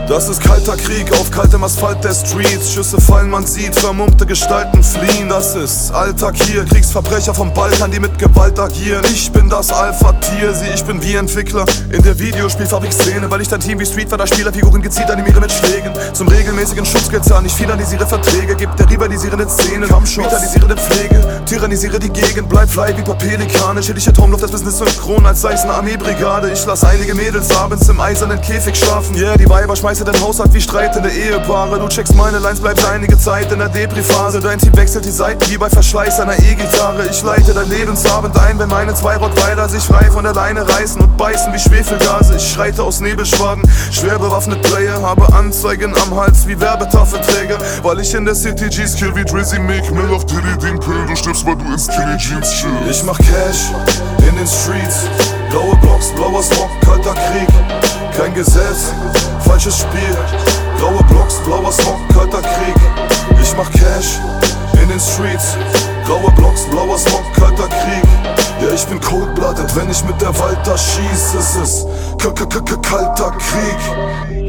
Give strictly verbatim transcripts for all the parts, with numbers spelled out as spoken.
Das ist kalter Krieg auf kaltem Asphalt der Streets. Schüsse fallen, man sieht vermummte Gestalten fliehen. Das ist Alltag hier, Kriegsverbrecher vom Balkan, die mit Gewalt agieren. Ich bin das Alpha-Tier, sieh, ich bin wie Entwickler in der Videospielfabrik-Szene, weil ich dein Team wie Street Fighter Spielerfiguren gezielt animiere mit Schlägen. Zum regelmäßigen Schutzgeld zahle ich finalisiere Verträge, gib der rivalisierenden Szene Kampfshows, vitalisiere Pflege, tyrannisiere die Gegend, bleib fly wie Pelikane. Schild ich hier Traumluft, das Business synchron, als sei es eine Armeebrigade. Ich lass einige Mädels abends im eisernen Käfig schlafen. Yeah, die Weiber schmeißen den Haushalt wie streitende Ehepaare. Du checkst meine Lines, bleibst einige Zeit in der Depri-Phase. Dein Team wechselt die Seiten wie bei Verschleiß einer E-Gitarre. Ich leite dein Lebensabend ein, wenn meine zwei Rottweiler sich frei von der Leine reißen und beißen wie Schwefelgase. Ich schreite aus Nebelschwaden, schwer bewaffnet Player, habe Anzeigen am Hals wie Werbetafelträger, weil ich in der City G-Skill wie Drizzy Mick Mill auf Diddy Ding Pill. Du stirbst, weil du in Skinny Jeans chill. Ich mach Cash in den Streets, blaue Blocks, blauer Smog, kalter Krieg. Kein Gesetz, falsches Spiel. Graue Blocks, blauer Smog, kalter Krieg. Ich mach Cash in den Streets, graue Blocks, blauer Smog, kalter Krieg. Ja, ich bin cold-blooded, wenn ich mit der Walter schieß. Es ist k-k-k-kalter Krieg.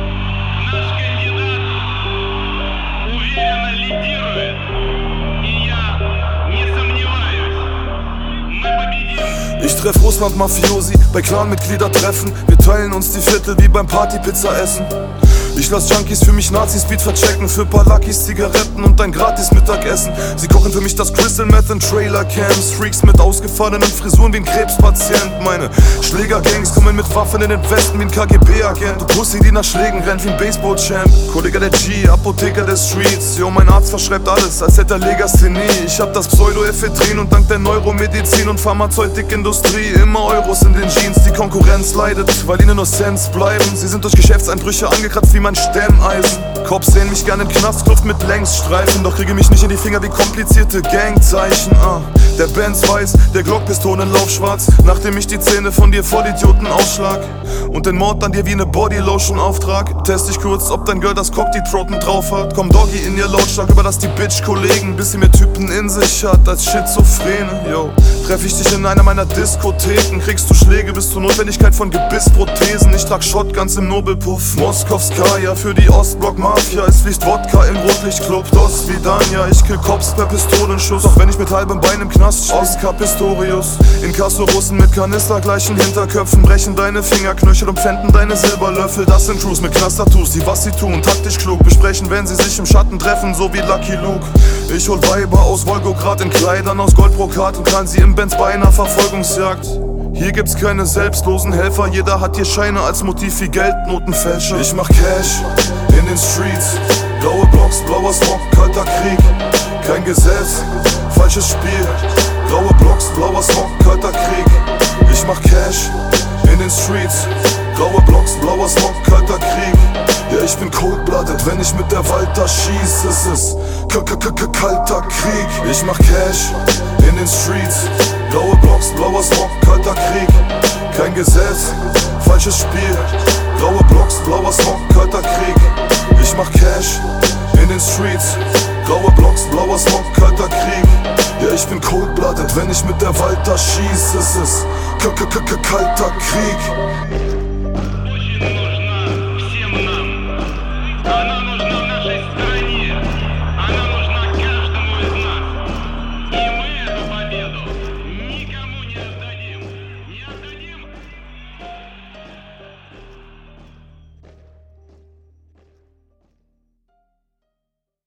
Ich treff Russland-Mafiosi bei Clan-Mitglieder-Treffen. Wir teilen uns die Viertel wie beim Party-Pizza-Essen. Ich lass Junkies für mich Nazi-Speed verchecken, für paar Luckys Zigaretten und ein gratis Mittagessen. Sie kochen für mich das Crystal Meth in Trailer-Camps. Freaks mit ausgefallenen Frisuren wie ein Krebspatient. Meine Schlägergangs kommen mit Waffen in den Westen wie ein K G B-Agent. Du Pussy, die nach Schlägen rennt wie ein Baseball-Champ. Kollege der G, Apotheker der Streets. Jo, mein Arzt verschreibt alles, als hätte er Legasthenie. Ich hab das Pseudoephedrin und dank der Neuromedizin und Pharmazeutikindustrie immer Euros in den Jeans. Die Konkurrenz leidet, weil ihnen nur Cents bleiben. Sie sind durch Geschäftseinbrüche angekratzt wie mein Stemmeisen. Cops sehen mich gern in Knastkluft mit Längsstreifen, doch kriege mich nicht in die Finger wie komplizierte Gangzeichen. Ah, der Benz weiß, der Glock-Pistolenlauf schwarz, nachdem ich die Zähne von dir Vollidioten ausschlag und den Mord an dir wie ne Bodylotion auftrag. Test ich kurz, ob dein Girl das Cock die Trotten drauf hat. Komm Doggy in ihr lautstark, über das die Bitch-Kollegen, bis sie mir Typen in sich hat als Schizophrene. Yo, treff ich dich in einer meiner Diskotheken, kriegst du Schläge bis zur Notwendigkeit von Gebissprothesen. Ich trag Shotguns im Nobelpuff, Moskowskaja für die Ostblock-Mafia. Es fließt Wodka im Rotlichtclub, Dos Vidania. Ich kill Cops per Pistolenschuss, auch wenn ich mit halbem Bein im Knast stehe. Oscar Pistorius, Inkasso-Russen mit Kanistergleichen Hinterköpfen brechen deine Fingerknöchel und pfänden deine Silberlöffel. Das sind Crews mit Knastertus, die was sie tun, taktisch klug besprechen, wenn sie sich im Schatten treffen, so wie Lucky Luke. Ich hol Weiber aus Volgograd in Kleidern aus Goldbrokat und kann sie im Benz bei einer Verfolgungsjagd. Hier gibt's keine selbstlosen Helfer, jeder hat hier Scheine als Motiv wie Geldnotenfälscher. Ich mach Cash in den Streets, blaue Blocks, blauer Smog, kalter Krieg. Kein Gesetz, falsches Spiel. Graue Blocks, blauer Smog, kalter Krieg. Ich mach Cash in den Streets, graue Blocks, blauer Smog, kalter Krieg. Ja, ich bin cold-blooded, wenn ich mit der Walter schieß. Es ist k-k-k-kalter Krieg. Ich mach Cash in den Streets, blaue Blocks, blauer Smog, kalter Krieg. Kein Gesetz, falsches Spiel. Graue Blocks, blauer Smog, kalter Krieg. Ich mach Cash in den Streets, graue Blocks, blauer Smog, kalter Krieg. Ja, ich bin cold-blooded, wenn ich mit der Walter schieß. Es ist k-k-k-kalter Krieg.